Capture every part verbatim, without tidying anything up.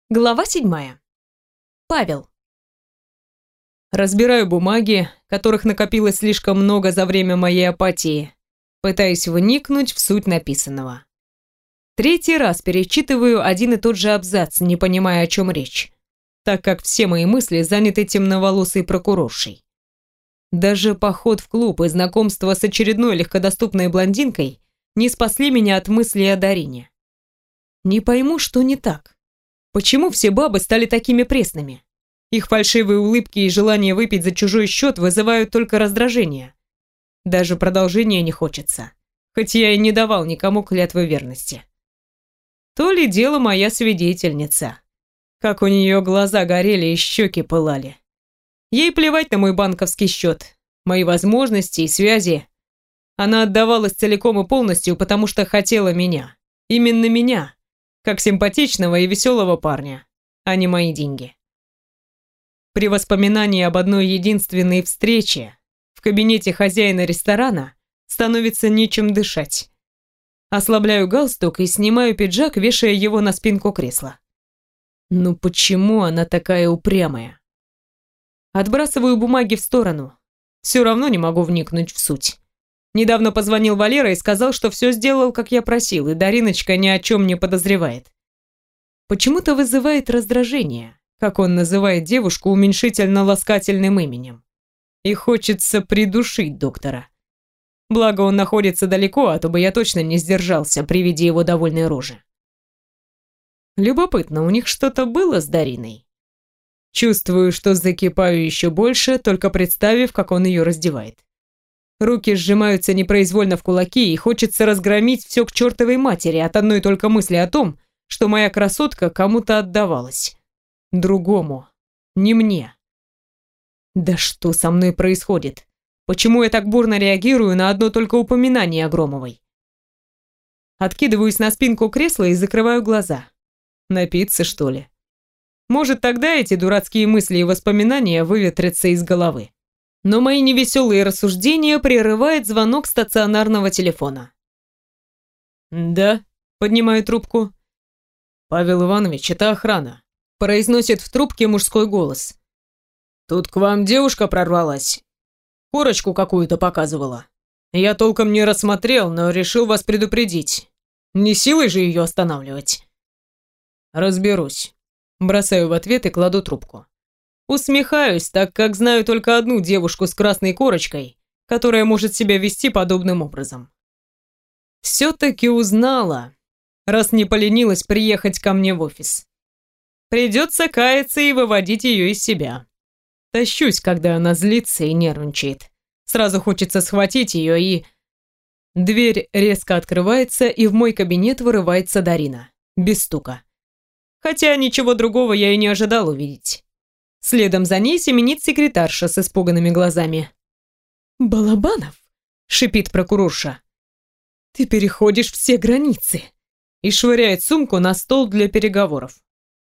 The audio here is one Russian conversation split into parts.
Глава седьмая. Павел. Разбираю бумаги, которых накопилось слишком много за время моей апатии, пытаясь вникнуть в суть написанного. Третий раз перечитываю один и тот же абзац, не понимая, о чем речь, так как все мои мысли заняты темноволосой прокуроршей. Даже поход в клуб и знакомство с очередной легкодоступной блондинкой не спасли меня от мысли о Дарине. Не пойму, что не так. Почему все бабы стали такими пресными? Их фальшивые улыбки и желание выпить за чужой счет вызывают только раздражение. Даже продолжения не хочется, хоть я и не давал никому клятвы верности. То ли дело моя свидетельница. Как у нее глаза горели и щеки пылали. Ей плевать на мой банковский счет, мои возможности и связи. Она отдавалась целиком и полностью, потому что хотела меня. Именно меня. Как симпатичного и веселого парня, а не мои деньги. При воспоминании об одной единственной встрече в кабинете хозяина ресторана становится нечем дышать. Ослабляю галстук и снимаю пиджак, вешая его на спинку кресла. Ну почему она такая упрямая? Отбрасываю бумаги в сторону. Все равно не могу вникнуть в суть. Недавно позвонил Валера и сказал, что все сделал, как я просил, и Дариночка ни о чем не подозревает. Почему-то вызывает раздражение, как он называет девушку уменьшительно-ласкательным именем. И хочется придушить доктора. Благо он находится далеко, а то бы я точно не сдержался при виде его довольной рожи. Любопытно, у них что-то было с Дариной? Чувствую, что закипаю еще больше, только представив, как он ее раздевает. Руки сжимаются непроизвольно в кулаки, и хочется разгромить все к чертовой матери от одной только мысли о том, что моя красотка кому-то отдавалась. Другому. Не мне. Да что со мной происходит? Почему я так бурно реагирую на одно только упоминание о Громовой? Откидываюсь на спинку кресла и закрываю глаза. Напиться, что ли? Может, тогда эти дурацкие мысли и воспоминания выветрятся из головы. Но мои невеселые рассуждения прерывает звонок стационарного телефона. «Да», — поднимаю трубку. «Павел Иванович, это охрана», — произносит в трубке мужской голос. «Тут к вам девушка прорвалась. Корочку какую-то показывала. Я толком не рассмотрел, но решил вас предупредить. Не силой же ее останавливать». «Разберусь», — бросаю в ответ и кладу трубку. Усмехаюсь, так как знаю только одну девушку с красной корочкой, которая может себя вести подобным образом. Все-таки узнала, раз не поленилась приехать ко мне в офис. Придется каяться и выводить ее из себя. Тащусь, когда она злится и нервничает. Сразу хочется схватить ее и... Дверь резко открывается, и в мой кабинет вырывается Дарина. Без стука. Хотя ничего другого я и не ожидал увидеть. Следом за ней семенит секретарша с испуганными глазами. «Балабанов!» — шипит прокурорша. «Ты переходишь все границы!» И швыряет сумку на стол для переговоров.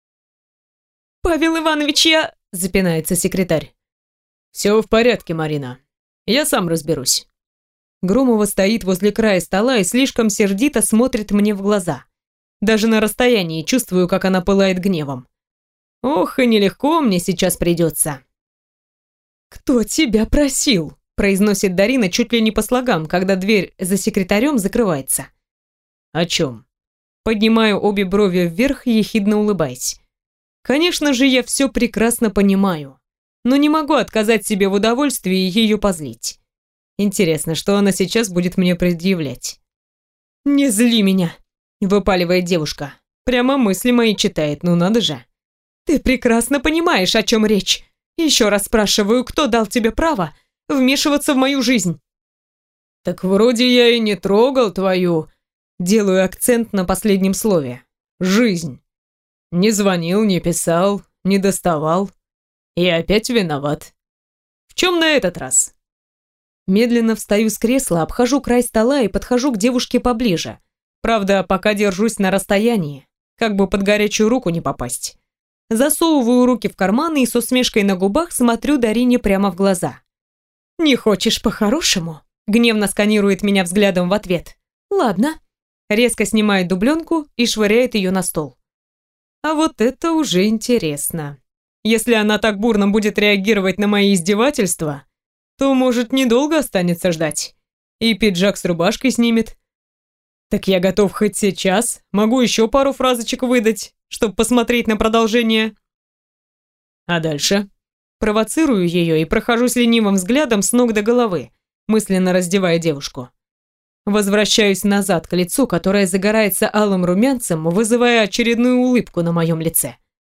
«Павел Иванович, я...» — запинается секретарь. «Все в порядке, Марина. Я сам разберусь». Громова стоит возле края стола и слишком сердито смотрит мне в глаза. Даже на расстоянии чувствую, как она пылает гневом. Ох, и нелегко мне сейчас придется. «Кто тебя просил?» – произносит Дарина чуть ли не по слогам, когда дверь за секретарем закрывается. «О чем?» Поднимаю обе брови вверх, ехидно улыбаясь. Конечно же, я все прекрасно понимаю, но не могу отказать себе в удовольствии ее позлить. Интересно, что она сейчас будет мне предъявлять. «Не зли меня!» – выпаливает девушка. Прямо мысли мои читает, ну надо же. «Ты прекрасно понимаешь, о чем речь. Еще раз спрашиваю, кто дал тебе право вмешиваться в мою жизнь?» «Так вроде я и не трогал твою...» Делаю акцент на последнем слове. «Жизнь. Не звонил, не писал, не доставал. И опять виноват. В чем на этот раз?» Медленно встаю с кресла, обхожу край стола и подхожу к девушке поближе. Правда, пока держусь на расстоянии, как бы под горячую руку не попасть. Засовываю руки в карманы и с усмешкой на губах смотрю Дарине прямо в глаза. «Не хочешь по-хорошему?» Гневно сканирует меня взглядом в ответ. «Ладно». Резко снимает дубленку и швыряет ее на стол. А вот это уже интересно. Если она так бурно будет реагировать на мои издевательства, то, может, недолго останется ждать. И пиджак с рубашкой снимет. Так я готов хоть сейчас, могу еще пару фразочек выдать, чтобы посмотреть на продолжение. А дальше? Провоцирую ее и прохожусь ленивым взглядом с ног до головы, мысленно раздевая девушку. Возвращаюсь назад к лицу, которое загорается алым румянцем, вызывая очередную улыбку на моем лице.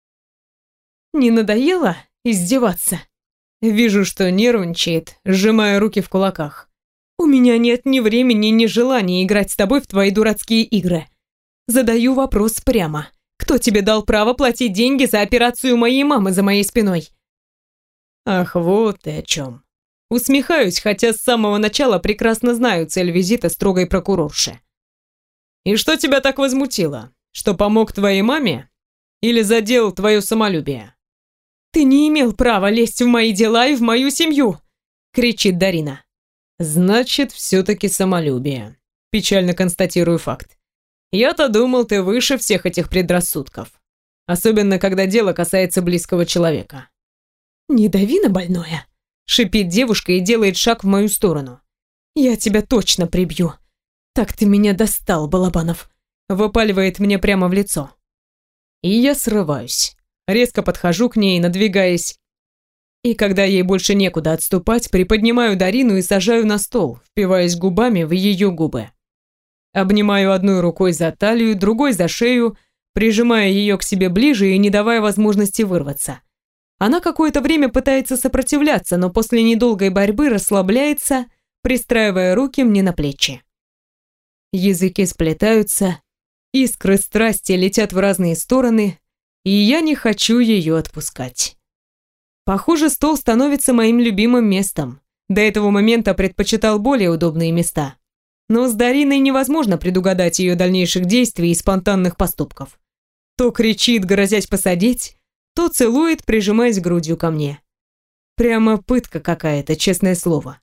Не надоело издеваться? Вижу, что нервничает, сжимая руки в кулаках. У меня нет ни времени, ни желания играть с тобой в твои дурацкие игры. Задаю вопрос прямо. Кто тебе дал право платить деньги за операцию моей мамы за моей спиной? Ах, вот ты о чем. Усмехаюсь, хотя с самого начала прекрасно знаю цель визита строгой прокурорши. И что тебя так возмутило? Что помог твоей маме? Или задел твое самолюбие? Ты не имел права лезть в мои дела и в мою семью, кричит Дарина. Значит, все-таки самолюбие. Печально констатирую факт. Я-то думал, ты выше всех этих предрассудков. Особенно, когда дело касается близкого человека. Не дави на больное, шипит девушка и делает шаг в мою сторону. Я тебя точно прибью. Так ты меня достал, Балабанов. Выпаливает мне прямо в лицо. И я срываюсь. Резко подхожу к ней, надвигаясь. И когда ей больше некуда отступать, приподнимаю Дарину и сажаю на стол, впиваясь губами в ее губы. Обнимаю одной рукой за талию, другой за шею, прижимая ее к себе ближе и не давая возможности вырваться. Она какое-то время пытается сопротивляться, но после недолгой борьбы расслабляется, пристраивая руки мне на плечи. Языки сплетаются, искры страсти летят в разные стороны, и я не хочу ее отпускать. Похоже, стол становится моим любимым местом. До этого момента предпочитал более удобные места. Но с Дариной невозможно предугадать ее дальнейших действий и спонтанных поступков. То кричит, грозясь посадить, то целует, прижимаясь грудью ко мне. Прямо пытка какая-то, честное слово.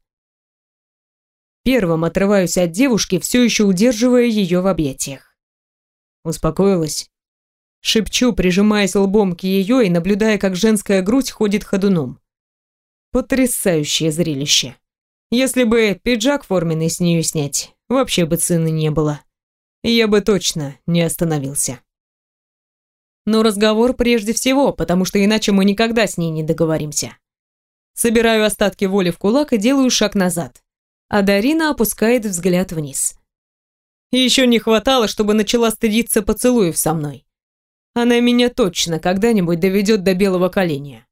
Первым отрываюсь от девушки, все еще удерживая ее в объятиях. Успокоилась? Шепчу, прижимаясь лбом к ее и наблюдая, как женская грудь ходит ходуном. Потрясающее зрелище. Если бы пиджак форменный с нее снять, вообще бы цены не было. Я бы точно не остановился. Но разговор прежде всего, потому что иначе мы никогда с ней не договоримся. Собираю остатки воли в кулак и делаю шаг назад. А Дарина опускает взгляд вниз. Еще не хватало, чтобы начала стыдиться поцелуев со мной. Она меня точно когда-нибудь доведет до белого коленя.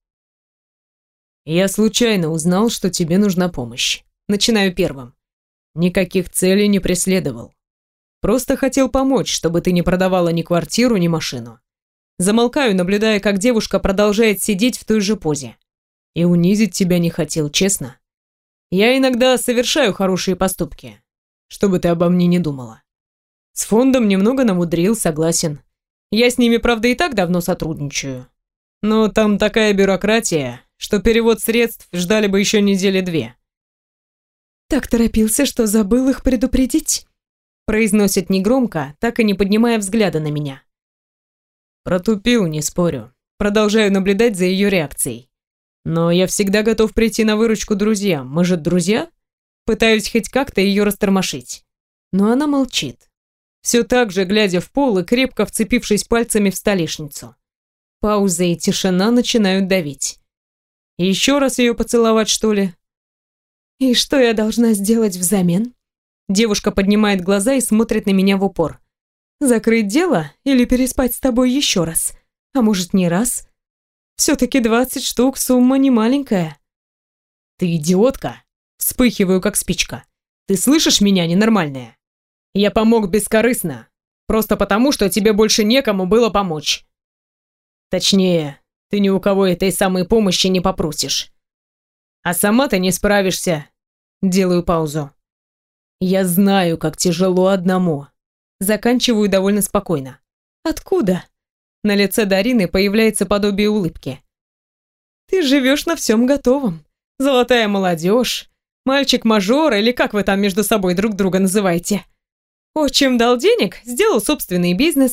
Я случайно узнал, что тебе нужна помощь. Начинаю первым. Никаких целей не преследовал. Просто хотел помочь, чтобы ты не продавала ни квартиру, ни машину. Замолкаю, наблюдая, как девушка продолжает сидеть в той же позе. И унизить тебя не хотел, честно. Я иногда совершаю хорошие поступки, чтобы ты обо мне не думала. С фондом немного намудрил, согласен. Я с ними, правда, и так давно сотрудничаю. Но там такая бюрократия, что перевод средств ждали бы еще недели две. Так торопился, что забыл их предупредить, произносит негромко, так и не поднимая взгляда на меня. Протупил, не спорю. Продолжаю наблюдать за ее реакцией. Но я всегда готов прийти на выручку друзьям. Мы же друзья? Пытаюсь хоть как-то ее растормошить. Но она молчит. Все так же, глядя в пол и крепко вцепившись пальцами в столешницу. Пауза и тишина начинают давить. Еще раз ее поцеловать, что ли? И что я должна сделать взамен? Девушка поднимает глаза и смотрит на меня в упор. Закрыть дело или переспать с тобой еще раз? А может, не раз? Все-таки двадцать штук, сумма не маленькая. Ты идиотка? Вспыхиваю, как спичка. Ты слышишь меня, ненормальная? Я помог бескорыстно, просто потому, что тебе больше некому было помочь. Точнее, ты ни у кого этой самой помощи не попросишь. А сама ты не справишься. Делаю паузу. Я знаю, как тяжело одному. Заканчиваю довольно спокойно. Откуда? На лице Дарины появляется подобие улыбки. Ты живешь на всем готовом. Золотая молодежь, мальчик-мажор или как вы там между собой друг друга называете. Отчим дал денег, сделал собственный бизнес,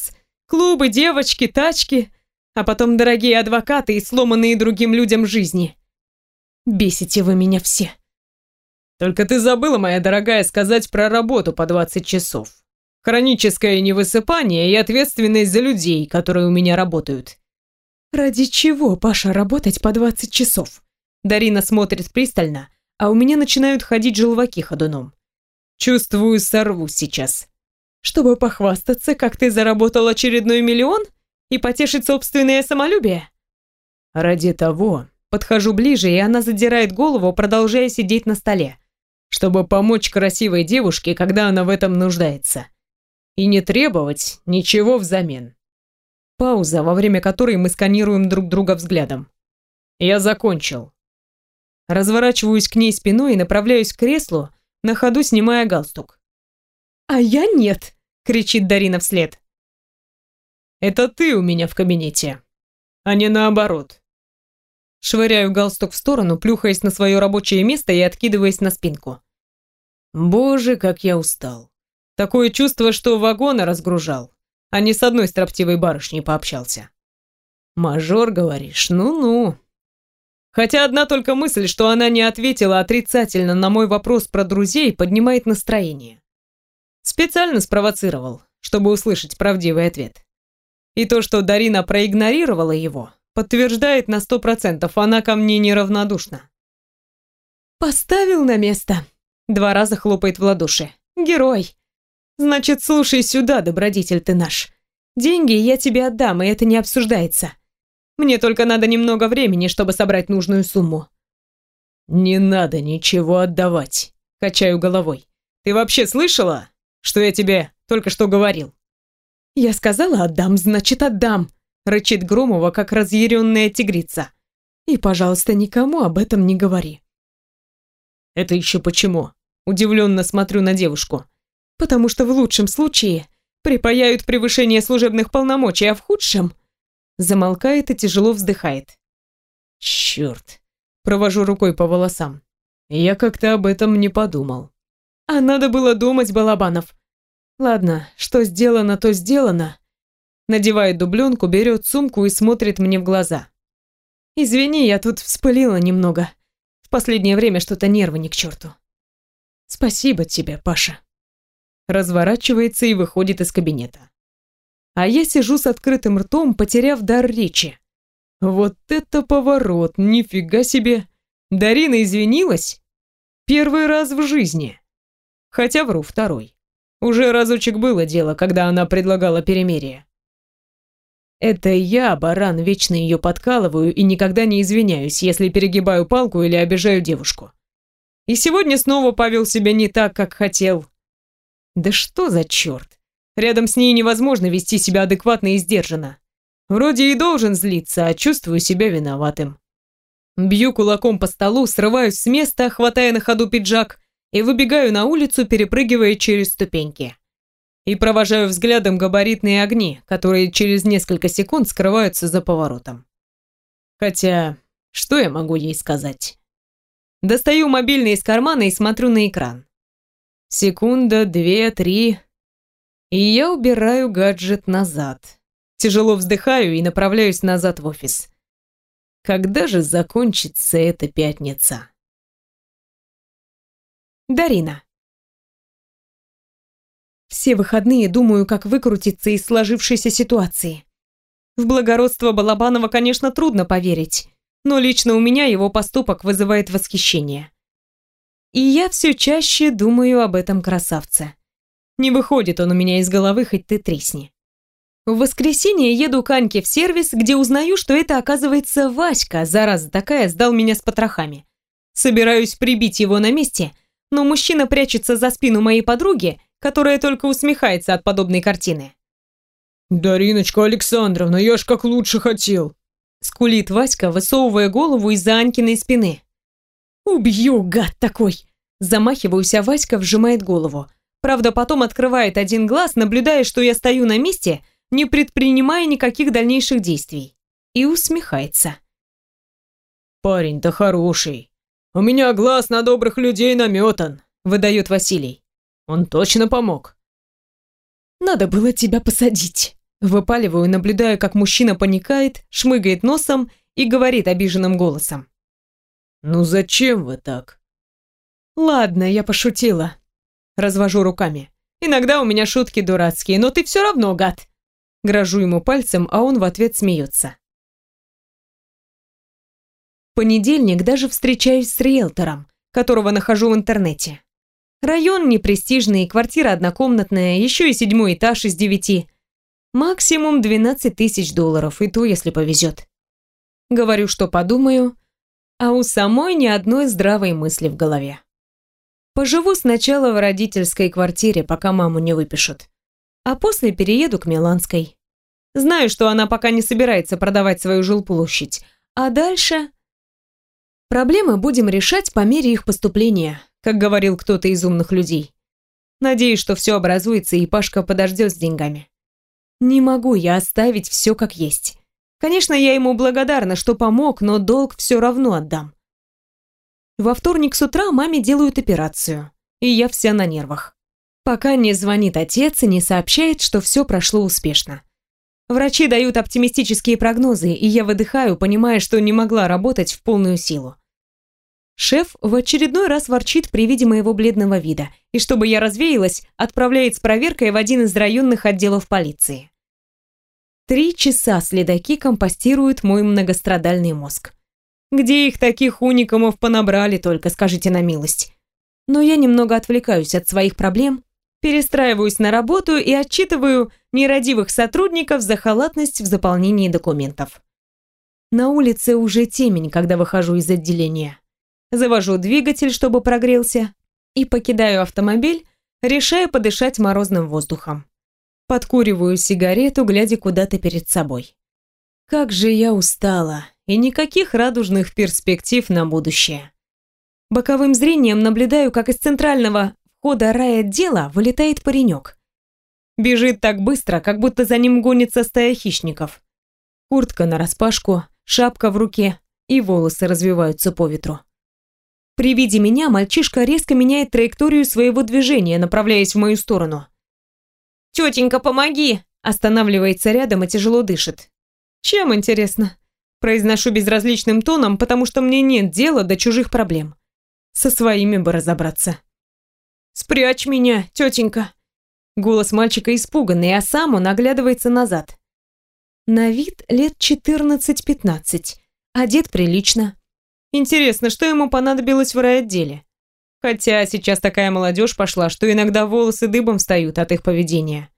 Клубы, девочки, тачки, а потом дорогие адвокаты и сломанные другим людям жизни. Бесите вы меня все. Только ты забыла, моя дорогая, сказать про работу по двадцать часов. Хроническое невысыпание и ответственность за людей, которые у меня работают. Ради чего, Паша, работать по двадцать часов? Дарина смотрит пристально, а у меня начинают ходить желваки ходуном. Чувствую, сорвусь сейчас. Чтобы похвастаться, как ты заработал очередной миллион и потешить собственное самолюбие? Ради того, подхожу ближе, и она задирает голову, продолжая сидеть на столе, чтобы помочь красивой девушке, когда она в этом нуждается. И не требовать ничего взамен. Пауза, во время которой мы сканируем друг друга взглядом. Я закончил. Разворачиваюсь к ней спиной и направляюсь к креслу, на ходу снимая галстук. «А я нет!» — кричит Дарина вслед. «Это ты у меня в кабинете, а не наоборот». Швыряю галстук в сторону, плюхаясь на свое рабочее место и откидываясь на спинку. Боже, как я устал. Такое чувство, что вагоны разгружал, а не с одной строптивой барышней пообщался. Мажор, говоришь? Ну-ну. Хотя одна только мысль, что она не ответила отрицательно на мой вопрос про друзей, поднимает настроение. Специально спровоцировал, чтобы услышать правдивый ответ. И то, что Дарина проигнорировала его, подтверждает на сто процентов, она ко мне неравнодушна. «Поставил на место», — два раза хлопает в ладоши. «Герой. Значит, слушай сюда, добродетель ты наш. Деньги я тебе отдам, и это не обсуждается. Мне только надо немного времени, чтобы собрать нужную сумму». «Не надо ничего отдавать», — качаю головой. «Ты вообще слышала, что я тебе только что говорил?» «Я сказала отдам, значит отдам», — рычит Громова, как разъяренная тигрица. «И, пожалуйста, никому об этом не говори». «Это еще почему?» — удивленно смотрю на девушку. «Потому что в лучшем случае припаяют превышение служебных полномочий, а в худшем...» Замолкает и тяжело вздыхает. «Черт!» — провожу рукой по волосам. «Я как-то об этом не подумал». «А надо было думать, Балабанов». «Ладно, что сделано, то сделано». Надевает дубленку, берет сумку и смотрит мне в глаза. «Извини, я тут вспылила немного. В последнее время что-то нервы ни к черту». «Спасибо тебе, Паша». Разворачивается и выходит из кабинета. А я сижу с открытым ртом, потеряв дар речи. Вот это поворот, нифига себе. Дарина извинилась? Первый раз в жизни. Хотя вру, второй. Уже разочек было дело, когда она предлагала перемирие. Это я, баран, вечно ее подкалываю и никогда не извиняюсь, если перегибаю палку или обижаю девушку. И сегодня снова повел себя не так, как хотел. Да что за черт? Рядом с ней невозможно вести себя адекватно и сдержанно. Вроде и должен злиться, а чувствую себя виноватым. Бью кулаком по столу, срываюсь с места, хватая на ходу пиджак, и выбегаю на улицу, перепрыгивая через ступеньки. И провожаю взглядом габаритные огни, которые через несколько секунд скрываются за поворотом. Хотя, что я могу ей сказать? Достаю мобильный из кармана и смотрю на экран. Секунда, две, три... И я убираю гаджет назад. Тяжело вздыхаю и направляюсь назад в офис. Когда же закончится эта пятница? Дарина. Все выходные думаю, как выкрутиться из сложившейся ситуации. В благородство Балабанова, конечно, трудно поверить, но лично у меня его поступок вызывает восхищение. И я все чаще думаю об этом красавце. Не выходит он у меня из головы, хоть ты тресни. В воскресенье еду к Аньке в сервис, где узнаю, что это, оказывается, Васька, зараза такая, сдал меня с потрохами. Собираюсь прибить его на месте, но мужчина прячется за спину моей подруги, которая только усмехается от подобной картины. «Дариночка Александровна, я ж как лучше хотел!» Скулит Васька, высовывая голову из-за Анькиной спины. «Убью, гад такой!» Замахиваюсь, а Васька вжимает голову. Правда, потом открывает один глаз, наблюдая, что я стою на месте, не предпринимая никаких дальнейших действий. И усмехается. «Парень-то хороший. У меня глаз на добрых людей наметан», — выдает Василий. «Он точно помог». «Надо было тебя посадить», Выпаливаю, наблюдая, как мужчина паникает, шмыгает носом и говорит обиженным голосом. «Ну зачем вы так?» «Ладно, я пошутила». Развожу руками. «Иногда у меня шутки дурацкие, но ты все равно гад». Грожу ему пальцем, а он в ответ смеется. В понедельник даже встречаюсь с риэлтором, которого нахожу в интернете. Район непрестижный, квартира однокомнатная, еще и седьмой этаж из девяти. Максимум двенадцать тысяч долларов, и то, если повезет. Говорю, что подумаю, а у самой ни одной здравой мысли в голове. Поживу сначала в родительской квартире, пока маму не выпишут, а после перееду к Миланской. Знаю, что она пока не собирается продавать свою жилплощадь, а дальше... Проблемы будем решать по мере их поступления, как говорил кто-то из умных людей. Надеюсь, что все образуется, и Пашка подождет с деньгами. Не могу я оставить все как есть. Конечно, я ему благодарна, что помог, но долг все равно отдам. Во вторник с утра маме делают операцию, и я вся на нервах. Пока не звонит отец и не сообщает, что все прошло успешно. Врачи дают оптимистические прогнозы, и я выдыхаю, понимая, что не могла работать в полную силу. Шеф в очередной раз ворчит при виде моего бледного вида, и чтобы я развеялась, отправляет с проверкой в один из районных отделов полиции. Три часа следаки компостируют мой многострадальный мозг. Где их таких уникумов понабрали только, скажите на милость. Но я немного отвлекаюсь от своих проблем, перестраиваюсь на работу и отчитываю нерадивых сотрудников за халатность в заполнении документов. На улице уже темень, когда выхожу из отделения. Завожу двигатель, чтобы прогрелся, и покидаю автомобиль, решая подышать морозным воздухом. Подкуриваю сигарету, глядя куда-то перед собой. Как же я устала, и никаких радужных перспектив на будущее. Боковым зрением наблюдаю, как из центрального входа райотдела вылетает паренек. Бежит так быстро, как будто за ним гонится стая хищников. Куртка нараспашку, шапка в руке, и волосы развиваются по ветру. При виде меня мальчишка резко меняет траекторию своего движения, направляясь в мою сторону. «Тетенька, помоги!» Останавливается рядом и тяжело дышит. «Чем, интересно?» Произношу безразличным тоном, потому что мне нет дела до чужих проблем. Со своими бы разобраться. «Спрячь меня, тетенька!» Голос мальчика испуганный, а сам он оглядывается назад. На вид лет четырнадцать-пятнадцать, одет прилично. Интересно, что ему понадобилось в райотделе? Хотя сейчас такая молодежь пошла, что иногда волосы дыбом встают от их поведения.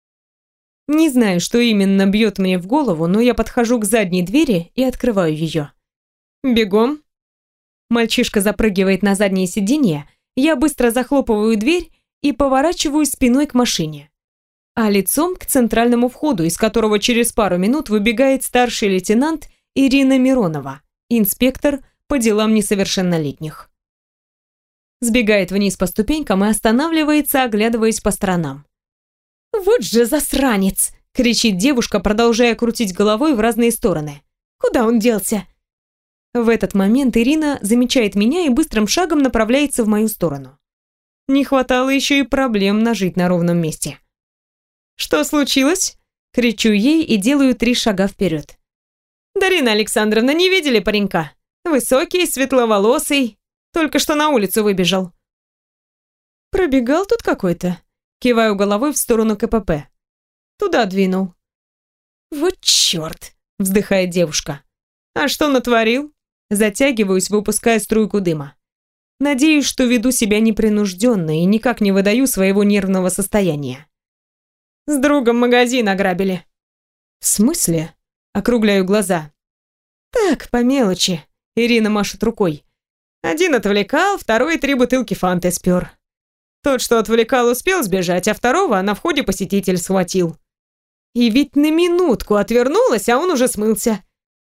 Не знаю, что именно бьет мне в голову, но я подхожу к задней двери и открываю ее. Бегом. Мальчишка запрыгивает на заднее сиденье, я быстро захлопываю дверь и поворачиваюсь спиной к машине, а лицом к центральному входу, из которого через пару минут выбегает старший лейтенант Ирина Миронова, инспектор по делам несовершеннолетних. Сбегает вниз по ступенькам и останавливается, оглядываясь по сторонам. «Вот же засранец!» — кричит девушка, продолжая крутить головой в разные стороны. «Куда он делся?» В этот момент Ирина замечает меня и быстрым шагом направляется в мою сторону. Не хватало еще и проблем нажить на ровном месте. «Что случилось?» — кричу ей и делаю три шага вперед. «Дарина Александровна, не видели паренька? Высокий, светловолосый, только что на улицу выбежал». «Пробегал тут какой-то?» Киваю головой в сторону ка пэ пэ. «Туда двинул». «Вот черт!» — вздыхает девушка. «А что натворил?» Затягиваюсь, выпуская струйку дыма. Надеюсь, что веду себя непринужденно и никак не выдаю своего нервного состояния. «С другом магазин ограбили». «В смысле?» — округляю глаза. «Так, по мелочи», — Ирина машет рукой. «Один отвлекал, второй три бутылки фанты спер. Тот, что отвлекал, успел сбежать, а второго на входе посетитель схватил. И ведь на минутку отвернулась, а он уже смылся.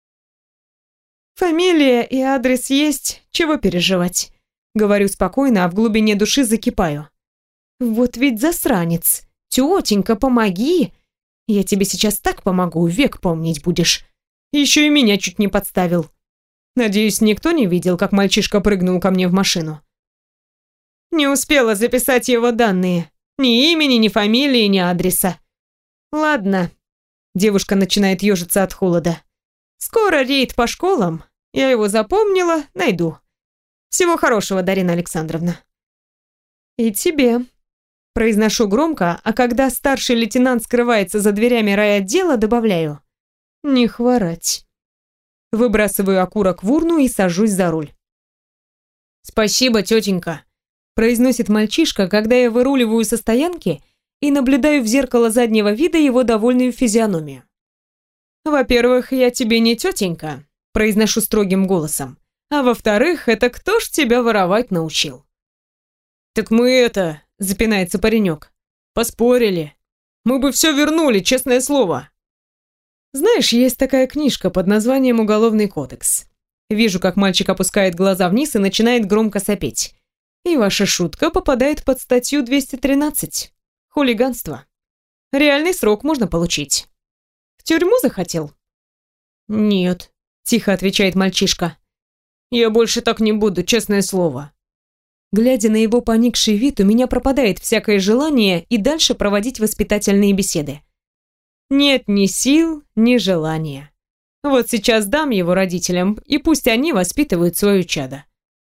Фамилия и адрес есть, чего переживать?» Говорю спокойно, а в глубине души закипаю. «Вот ведь засранец! Тетенька, помоги! Я тебе сейчас так помогу, век помнить будешь. Еще и меня чуть не подставил. Надеюсь, никто не видел, как мальчишка прыгнул ко мне в машину?» «Не успела записать его данные. Ни имени, ни фамилии, ни адреса. Ладно, Девушка начинает ежиться от холода. Скоро рейд по школам. Я его запомнила, найду. Всего хорошего, Дарина Александровна. И тебе. Произношу громко, а когда старший лейтенант скрывается за дверями райотдела, добавляю. Не хворать. Выбрасываю окурок в урну и сажусь за руль. «Спасибо, тетенька», — произносит мальчишка, когда я выруливаю со стоянки и наблюдаю в зеркало заднего вида его довольную физиономию. «Во-первых, я тебе не тетенька», — произношу строгим голосом. «А во-вторых, это кто ж тебя воровать научил?» «Так мы это...» — запинается паренек. «Поспорили. Мы бы все вернули, честное слово». Знаешь, есть такая книжка под названием «Уголовный кодекс». Вижу, как мальчик опускает глаза вниз и начинает громко сопеть. И ваша шутка попадает под статью двести тринадцать. Хулиганство. Реальный срок можно получить. В тюрьму захотел? «Нет», — тихо отвечает мальчишка. «Я больше так не буду, честное слово». Глядя на его поникший вид, у меня пропадает всякое желание и дальше проводить воспитательные беседы. Нет ни сил, ни желания. Вот сейчас дам его родителям, и пусть они воспитывают свое чадо.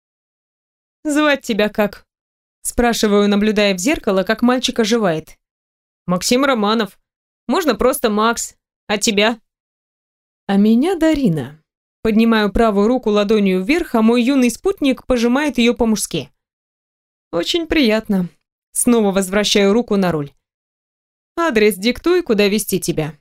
«Звать тебя как?» Спрашиваю, наблюдая в зеркало, как мальчик оживает. «Максим Романов. Можно просто Макс. А тебя?» «А меня Дарина». Поднимаю правую руку ладонью вверх, а мой юный спутник пожимает ее по-мужски. «Очень приятно». Снова возвращаю руку на руль. «Адрес диктуй, куда везти тебя».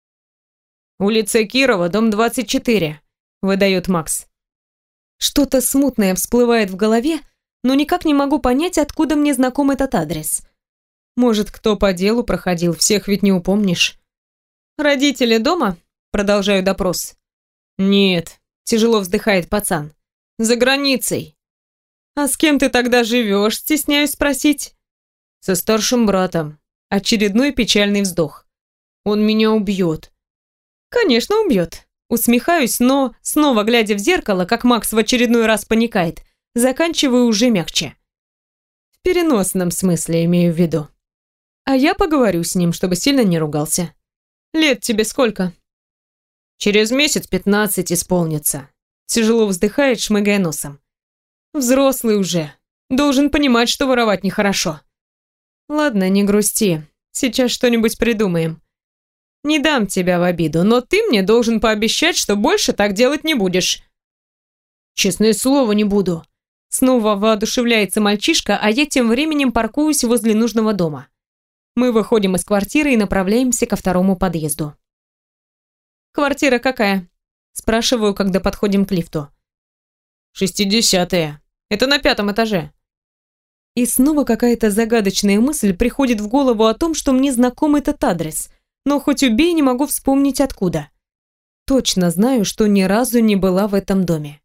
«Улица Кирова, дом двадцать четыре», — выдает Макс. Что-то смутное всплывает в голове, но никак не могу понять, откуда мне знаком этот адрес. Может, кто по делу проходил, всех ведь не упомнишь. «Родители дома?» — продолжаю допрос. «Нет», — тяжело вздыхает пацан. «За границей». «А с кем ты тогда живешь?» — стесняюсь спросить. «Со старшим братом». Очередной печальный вздох. «Он меня убьет». «Конечно, убьет». Усмехаюсь, но, снова глядя в зеркало, как Макс в очередной раз паникает, заканчиваю уже мягче. В переносном смысле имею в виду. А я поговорю с ним, чтобы сильно не ругался. Лет тебе сколько? Через месяц пятнадцать исполнится. Тяжело вздыхает, шмыгая носом. Взрослый уже. Должен понимать, что воровать нехорошо. Ладно, не грусти. Сейчас что-нибудь придумаем. Не дам тебя в обиду, но ты мне должен пообещать, что больше так делать не будешь. Честное слово, не буду. Снова воодушевляется мальчишка, а я тем временем паркуюсь возле нужного дома. Мы выходим из квартиры и направляемся ко второму подъезду. «Квартира какая?» Спрашиваю, когда подходим к лифту. «Шестидесятая. Это на пятом этаже». И снова какая-то загадочная мысль приходит в голову о том, что мне знаком этот адрес, но хоть убей, не могу вспомнить откуда. Точно знаю, что ни разу не была в этом доме.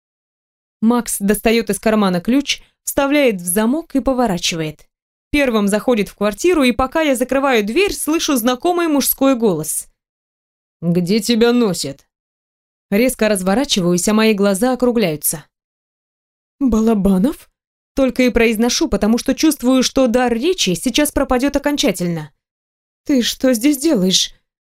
Макс достает из кармана ключ, вставляет в замок и поворачивает. Первым заходит в квартиру, и пока я закрываю дверь, слышу знакомый мужской голос. «Где тебя носит?» Резко разворачиваюсь, а мои глаза округляются. «Балабанов?» Только и произношу, потому что чувствую, что дар речи сейчас пропадет окончательно. «Ты что здесь делаешь?»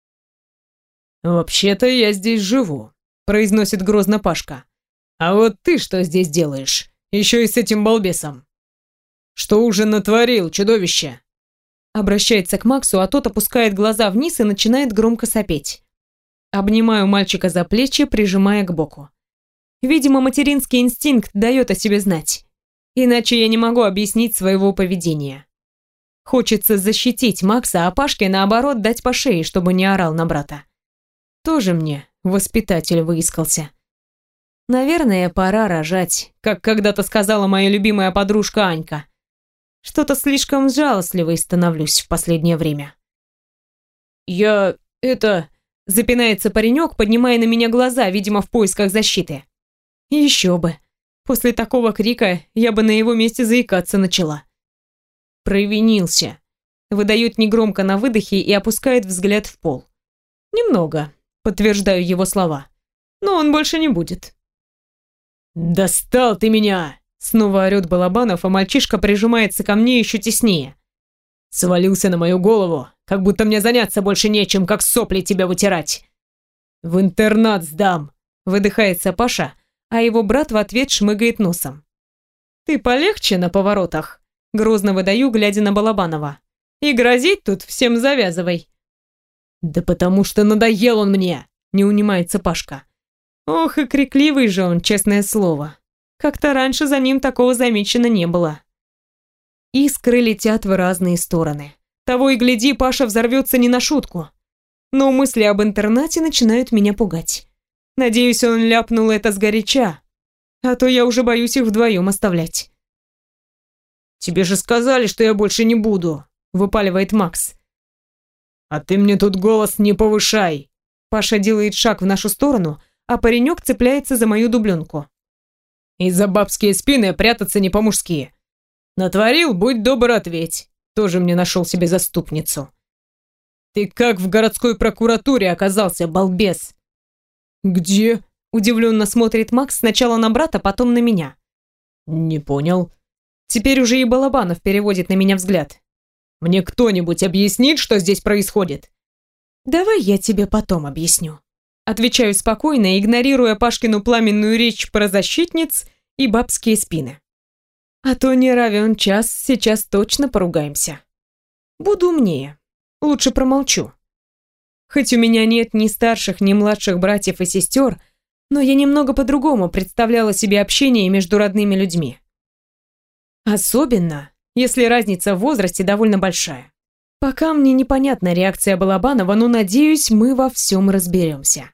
«Вообще-то я здесь живу», — произносит грозно Пашка. «А вот ты что здесь делаешь? Еще и с этим балбесом. Что уже натворил, чудовище?» Обращается к Максу, а тот опускает глаза вниз и начинает громко сопеть. Обнимаю мальчика за плечи, прижимая к боку. Видимо, материнский инстинкт дает о себе знать. Иначе я не могу объяснить своего поведения. Хочется защитить Макса, а Пашке, наоборот, дать по шее, чтобы не орал на брата. Тоже мне воспитатель выискался. Наверное, пора рожать, как когда-то сказала моя любимая подружка Анька. Что-то слишком жалостливой становлюсь в последнее время. «Я... это...» — запинается паренек, поднимая на меня глаза, видимо, в поисках защиты. Еще бы. После такого крика я бы на его месте заикаться начала. «Провинился», — выдает негромко на выдохе и опускает взгляд в пол. «Немного», — подтверждаю его слова. «Но он больше не будет». «Достал ты меня!» Снова орёт Балабанов, а мальчишка прижимается ко мне еще теснее. Свалился на мою голову, как будто мне заняться больше нечем, как сопли тебя вытирать. В интернат сдам, выдыхается Паша, а его брат в ответ шмыгает носом. Ты полегче на поворотах, грозно выдаю, глядя на Балабанова. И грозить тут всем завязывай. Да потому что надоел он мне, не унимается Пашка. Ох, и крикливый же он, честное слово. Как-то раньше за ним такого замечено не было. Искры летят в разные стороны. Того и гляди, Паша взорвется не на шутку. Но мысли об интернате начинают меня пугать. Надеюсь, он ляпнул это сгоряча, а то я уже боюсь их вдвоем оставлять. «Тебе же сказали, что я больше не буду», — выпаливает Макс. «А ты мне тут голос не повышай». Паша делает шаг в нашу сторону, а паренек цепляется за мою дубленку. «Из-за бабские спины прятаться не по-мужски. Натворил, будь добр, ответь. Тоже мне нашел себе заступницу». «Ты как в городской прокуратуре оказался, балбес?» «Где?» – удивленно смотрит Макс сначала на брата, потом на меня. «Не понял». Теперь уже и Балабанов переводит на меня взгляд. «Мне кто-нибудь объяснит, что здесь происходит?» «Давай я тебе потом объясню». Отвечаю спокойно, игнорируя Пашкину пламенную речь про защитниц и бабские спины. А то не равен час, сейчас точно поругаемся. Буду умнее. Лучше промолчу. Хоть у меня нет ни старших, ни младших братьев и сестер, но я немного по-другому представляла себе общение между родными людьми. Особенно, если разница в возрасте довольно большая. Пока мне непонятна реакция Балабанова, но, надеюсь, мы во всем разберемся.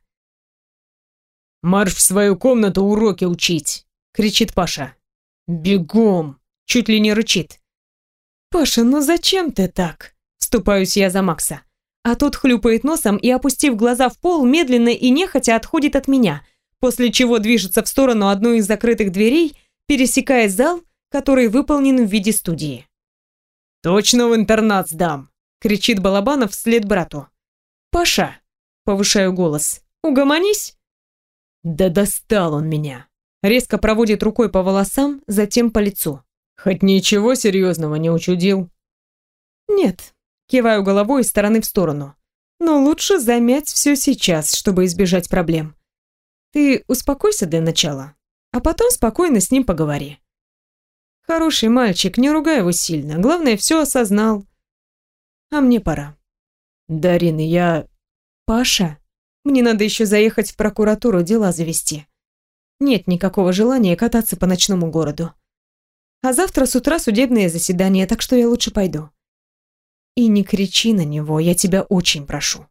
«Марш в свою комнату уроки учить!» — кричит Паша. «Бегом!» — чуть ли не рычит. «Паша, ну зачем ты так?» — вступаюсь я за Макса. А тот хлюпает носом и, опустив глаза в пол, медленно и нехотя отходит от меня, после чего движется в сторону одной из закрытых дверей, пересекая зал, который выполнен в виде студии. «Точно в интернат сдам!» — кричит Балабанов вслед брату. «Паша!» — повышаю голос. «Угомонись!» «Да достал он меня!» Резко проводит рукой по волосам, затем по лицу. «Хоть ничего серьезного не учудил?» «Нет», — киваю головой из стороны в сторону. «Но лучше замять все сейчас, чтобы избежать проблем. Ты успокойся для начала, а потом спокойно с ним поговори. Хороший мальчик, не ругай его сильно, главное, все осознал. А мне пора». «Дарина, я...» «Паша, мне надо еще заехать в прокуратуру, дела завести. Нет никакого желания кататься по ночному городу. А завтра с утра судебное заседание, так что я лучше пойду. И не кричи на него, я тебя очень прошу».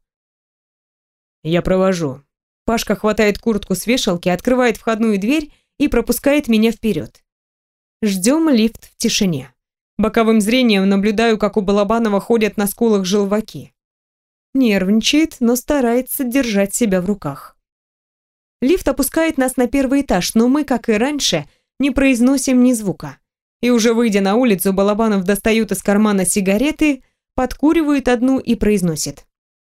«Я провожу». Пашка хватает куртку с вешалки, открывает входную дверь и пропускает меня вперед. Ждем лифт в тишине. Боковым зрением наблюдаю, как у Балабанова ходят на скулах желваки. Нервничает, но старается держать себя в руках. Лифт опускает нас на первый этаж, но мы, как и раньше, не произносим ни звука. И уже выйдя на улицу, Балабанов достает из кармана сигареты, подкуривает одну и произносит.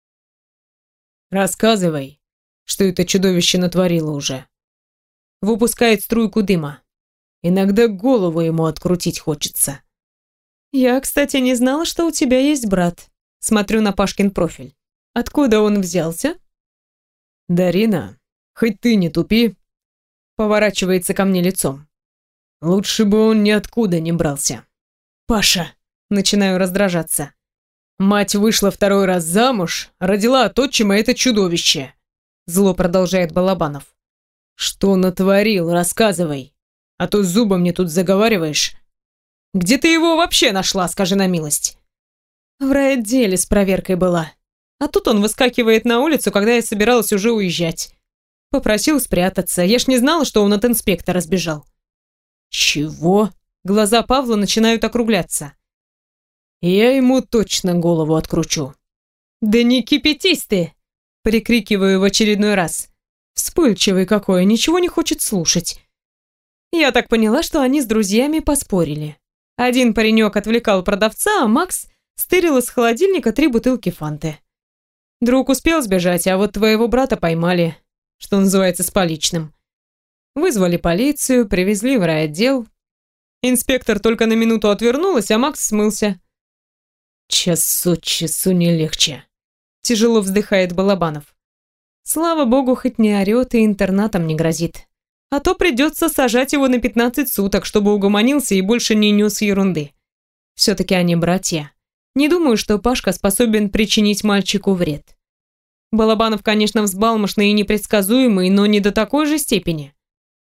«Рассказывай, что это чудовище натворило уже». Выпускает струйку дыма. «Иногда голову ему открутить хочется». «Я, кстати, не знала, что у тебя есть брат». Смотрю на Пашкин профиль. «Откуда он взялся?» «Дарина, хоть ты не тупи», поворачивается ко мне лицом. «Лучше бы он ниоткуда не брался». «Паша», начинаю раздражаться. «Мать вышла второй раз замуж, родила от отчима это чудовище», зло продолжает Балабанов. «Что натворил, рассказывай, а то зубом мне тут заговариваешь». «Где ты его вообще нашла, скажи на милость?» «В райотделе с проверкой была. А тут он выскакивает на улицу, когда я собиралась уже уезжать. Попросил спрятаться, я ж не знала, что он от инспектора сбежал». «Чего?» Глаза Павла начинают округляться. «Я ему точно голову откручу». «Да не кипятись ты!» Прикрикиваю в очередной раз. Вспыльчивый какой, ничего не хочет слушать. Я так поняла, что они с друзьями поспорили. Один паренек отвлекал продавца, а Макс стырил из холодильника три бутылки фанты. Друг успел сбежать, а вот твоего брата поймали, что называется, с поличным. Вызвали полицию, привезли в райотдел. Инспектор только на минуту отвернулась, а Макс смылся. Час от часу не легче. Тяжело вздыхает Балабанов. Слава богу, хоть не орёт и интернатом не грозит. А то придется сажать его на пятнадцать суток, чтобы угомонился и больше не нес ерунды. Все-таки они братья. Не думаю, что Пашка способен причинить мальчику вред. Балабанов, конечно, взбалмошный и непредсказуемый, но не до такой же степени.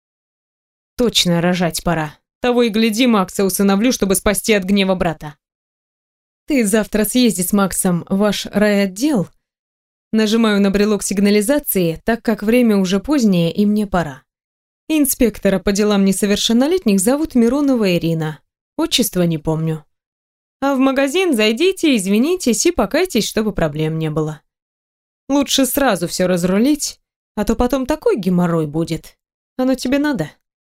Точно рожать пора. Того и гляди, Макса усыновлю, чтобы спасти от гнева брата. Ты завтра съезди с Максом в ваш райотдел. Нажимаю на брелок сигнализации, так как время уже позднее и мне пора. Инспектора по делам несовершеннолетних зовут Миронова Ирина. Отчество не помню. А в магазин зайдите, извинитесь и покайтесь, чтобы проблем не было. Лучше сразу все разрулить, а то потом такой геморрой будет. Оно тебе надо?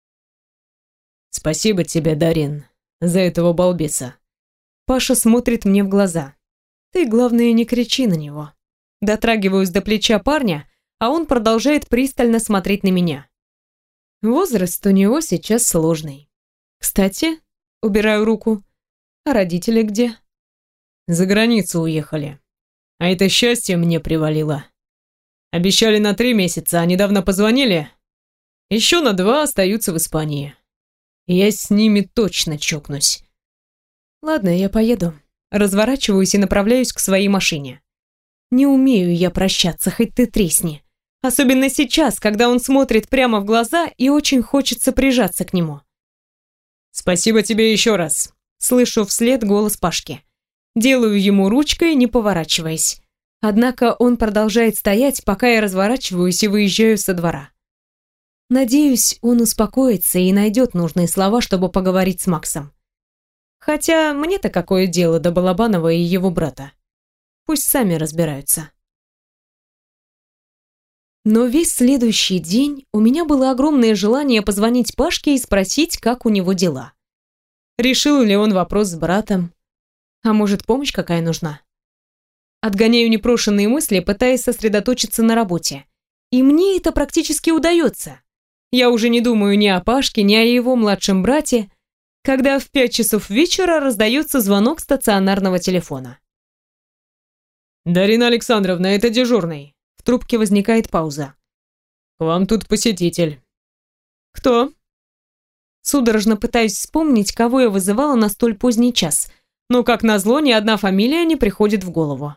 Спасибо тебе, Дарин, за этого балбеса. Паша смотрит мне в глаза. Ты, главное, не кричи на него. Дотрагиваюсь до плеча парня, а он продолжает пристально смотреть на меня. Возраст у него сейчас сложный. Кстати, убираю руку. А родители где? За границу уехали. А это счастье мне привалило. Обещали на три месяца, а недавно позвонили. Еще на два остаются в Испании. Я с ними точно чокнусь. Ладно, я поеду. Разворачиваюсь и направляюсь к своей машине. Не умею я прощаться, хоть ты тресни. Особенно сейчас, когда он смотрит прямо в глаза и очень хочется прижаться к нему. Спасибо тебе еще раз. Слышу вслед голос Пашки. Делаю ему ручкой, не поворачиваясь. Однако он продолжает стоять, пока я разворачиваюсь и выезжаю со двора. Надеюсь, он успокоится и найдет нужные слова, чтобы поговорить с Максом. Хотя мне-то какое дело до Балабанова и его брата. Пусть сами разбираются. Но весь следующий день у меня было огромное желание позвонить Пашке и спросить, как у него дела. Решил ли он вопрос с братом? А может, помощь какая нужна? Отгоняю непрошенные мысли, пытаясь сосредоточиться на работе. И мне это практически удается. Я уже не думаю ни о Пашке, ни о его младшем брате, когда в пять часов вечера раздается звонок стационарного телефона. «Дарина Александровна, это дежурный». В трубке возникает пауза. «К вам тут посетитель». «Кто?» Судорожно пытаюсь вспомнить, кого я вызывала на столь поздний час, но, как назло, ни одна фамилия не приходит в голову.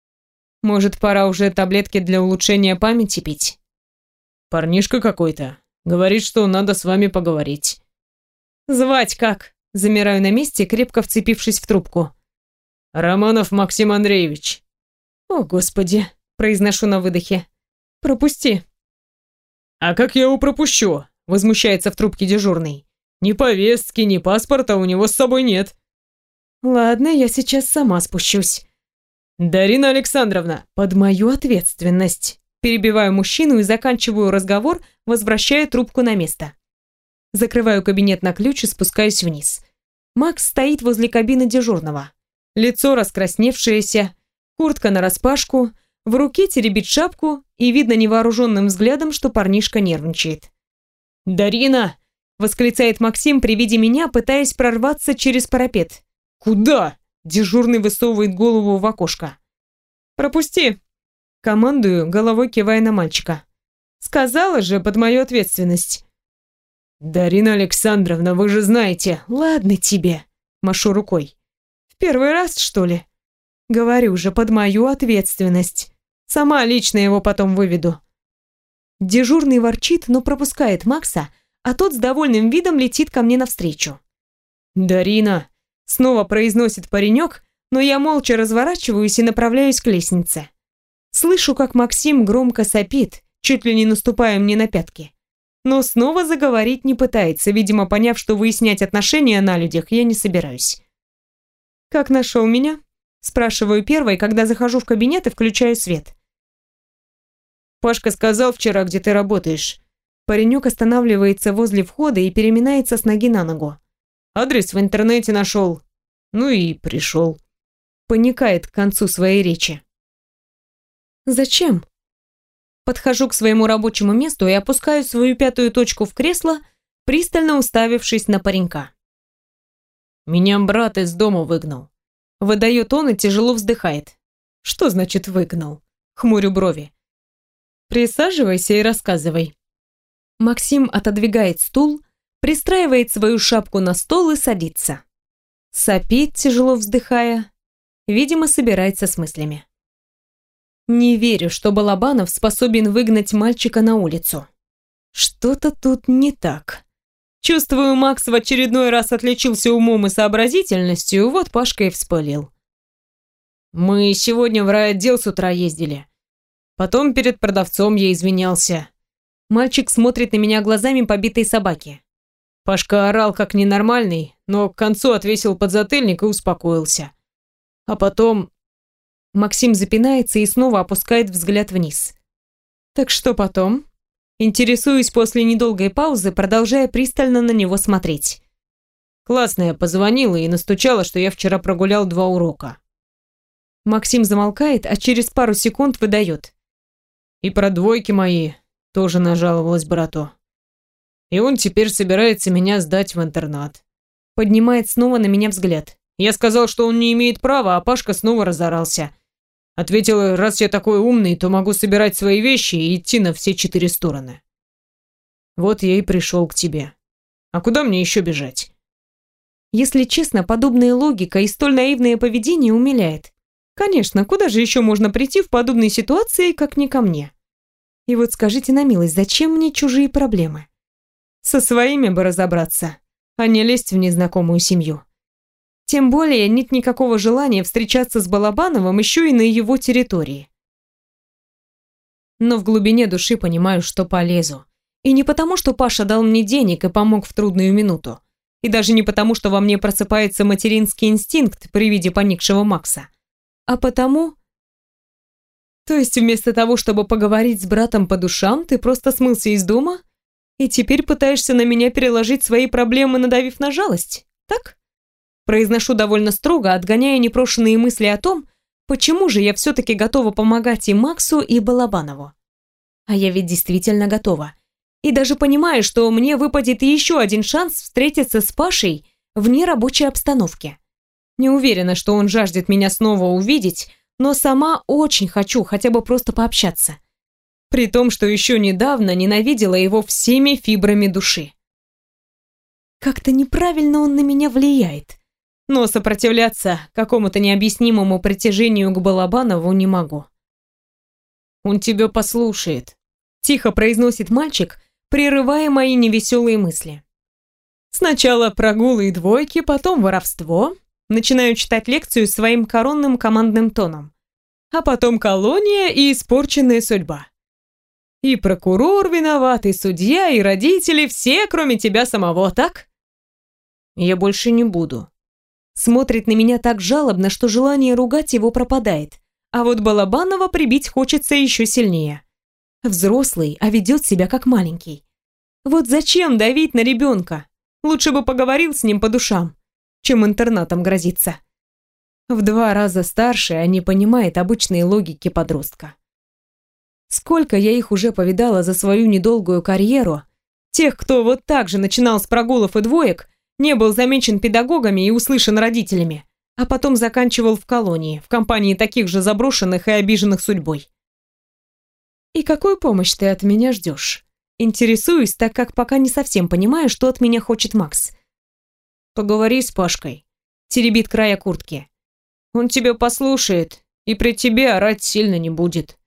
Может, пора уже таблетки для улучшения памяти пить? «Парнишка какой-то. Говорит, что надо с вами поговорить». «Звать как?» Замираю на месте, крепко вцепившись в трубку. «Романов Максим Андреевич». «О, Господи!» Произношу на выдохе. «Пропусти». «А как я его пропущу?» Возмущается в трубке дежурный. «Ни повестки, ни паспорта у него с собой нет». «Ладно, я сейчас сама спущусь». «Дарина Александровна, под мою ответственность». Перебиваю мужчину и заканчиваю разговор, возвращая трубку на место. Закрываю кабинет на ключ и спускаюсь вниз. Макс стоит возле кабины дежурного. Лицо раскрасневшееся, куртка нараспашку, в руке теребит шапку, и видно невооруженным взглядом, что парнишка нервничает. «Дарина!» — восклицает Максим при виде меня, пытаясь прорваться через парапет. «Куда?» — дежурный высовывает голову в окошко. «Пропусти!» — командую, головой кивая на мальчика. «Сказала же, под мою ответственность». «Дарина Александровна, вы же знаете...» «Ладно тебе!» — машу рукой. «В первый раз, что ли?» «Говорю же, под мою ответственность. Сама лично его потом выведу». Дежурный ворчит, но пропускает Макса, а тот с довольным видом летит ко мне навстречу. «Дарина!» — снова произносит паренек, но я молча разворачиваюсь и направляюсь к лестнице. Слышу, как Максим громко сопит, чуть ли не наступая мне на пятки. Но снова заговорить не пытается, видимо, поняв, что выяснять отношения на людях я не собираюсь. «Как нашел меня?» — спрашиваю первой, когда захожу в кабинет и включаю свет. «Пашка сказал вчера, где ты работаешь». Паренек останавливается возле входа и переминается с ноги на ногу. «Адрес в интернете нашел. Ну и пришел». Поникает к концу своей речи. «Зачем?» Подхожу к своему рабочему месту и опускаю свою пятую точку в кресло, пристально уставившись на паренька. «Меня брат из дома выгнал. Выдает он и тяжело вздыхает. Что значит выгнал? Хмурю брови. Присаживайся и рассказывай. Максим отодвигает стул, пристраивает свою шапку на стол и садится. Сопит, тяжело вздыхая. Видимо, собирается с мыслями. Не верю, что Балабанов способен выгнать мальчика на улицу. Что-то тут не так. Чувствую, Макс в очередной раз отличился умом и сообразительностью, вот Пашка и вспылил. Мы сегодня в райотдел с утра ездили. Потом перед продавцом я извинялся. Мальчик смотрит на меня глазами побитой собаки. Пашка орал как ненормальный, но к концу отвесил подзатыльник и успокоился. А потом... Максим запинается и снова опускает взгляд вниз. Так что потом? Интересуюсь после недолгой паузы, продолжая пристально на него смотреть. Классная позвонила и настучала, что я вчера прогулял два урока. Максим замолкает, а через пару секунд выдает. И про двойки мои тоже нажаловалась брату. И он теперь собирается меня сдать в интернат. Поднимает снова на меня взгляд. Я сказал, что он не имеет права, а Пашка снова разорался. Ответил, раз я такой умный, то могу собирать свои вещи и идти на все четыре стороны. Вот я и пришел к тебе. А куда мне еще бежать? Если честно, подобная логика и столь наивное поведение умиляет. Конечно, куда же еще можно прийти в подобной ситуации, как не ко мне? И вот скажите на милость, зачем мне чужие проблемы? Со своими бы разобраться, а не лезть в незнакомую семью. Тем более нет никакого желания встречаться с Балабановым еще и на его территории. Но в глубине души понимаю, что полезу. И не потому, что Паша дал мне денег и помог в трудную минуту. И даже не потому, что во мне просыпается материнский инстинкт при виде поникшего Макса. А потому... То есть вместо того, чтобы поговорить с братом по душам, ты просто смылся из дома и теперь пытаешься на меня переложить свои проблемы, надавив на жалость, так? Произношу довольно строго, отгоняя непрошенные мысли о том, почему же я все-таки готова помогать и Максу, и Балабанову. А я ведь действительно готова. И даже понимаю, что мне выпадет еще один шанс встретиться с Пашей в нерабочей обстановке. Не уверена, что он жаждет меня снова увидеть, но сама очень хочу хотя бы просто пообщаться. При том, что еще недавно ненавидела его всеми фибрами души. Как-то неправильно он на меня влияет. Но сопротивляться какому-то необъяснимому притяжению к Балабанову не могу. «Он тебя послушает», — тихо произносит мальчик, прерывая мои невеселые мысли. Сначала прогулы и двойки, потом воровство. Начинаю читать лекцию своим коронным командным тоном. А потом колония и испорченная судьба. И прокурор виноват, и судья, и родители, все, кроме тебя самого, так? Я больше не буду. Смотрит на меня так жалобно, что желание ругать его пропадает. А вот Балабанова прибить хочется еще сильнее. Взрослый, а ведет себя как маленький. Вот зачем давить на ребенка? Лучше бы поговорил с ним по душам, чем интернатом грозиться. В два раза старше, а не понимает обычной логики подростка. Сколько я их уже повидала за свою недолгую карьеру, тех, кто вот так же начинал с прогулов и двоек, не был замечен педагогами и услышан родителями, а потом заканчивал в колонии, в компании таких же заброшенных и обиженных судьбой. И какую помощь ты от меня ждешь? Интересуюсь, так как пока не совсем понимаю, что от меня хочет Макс. Поговори с Пашкой. Теребит края куртки. Он тебя послушает и при тебе орать сильно не будет.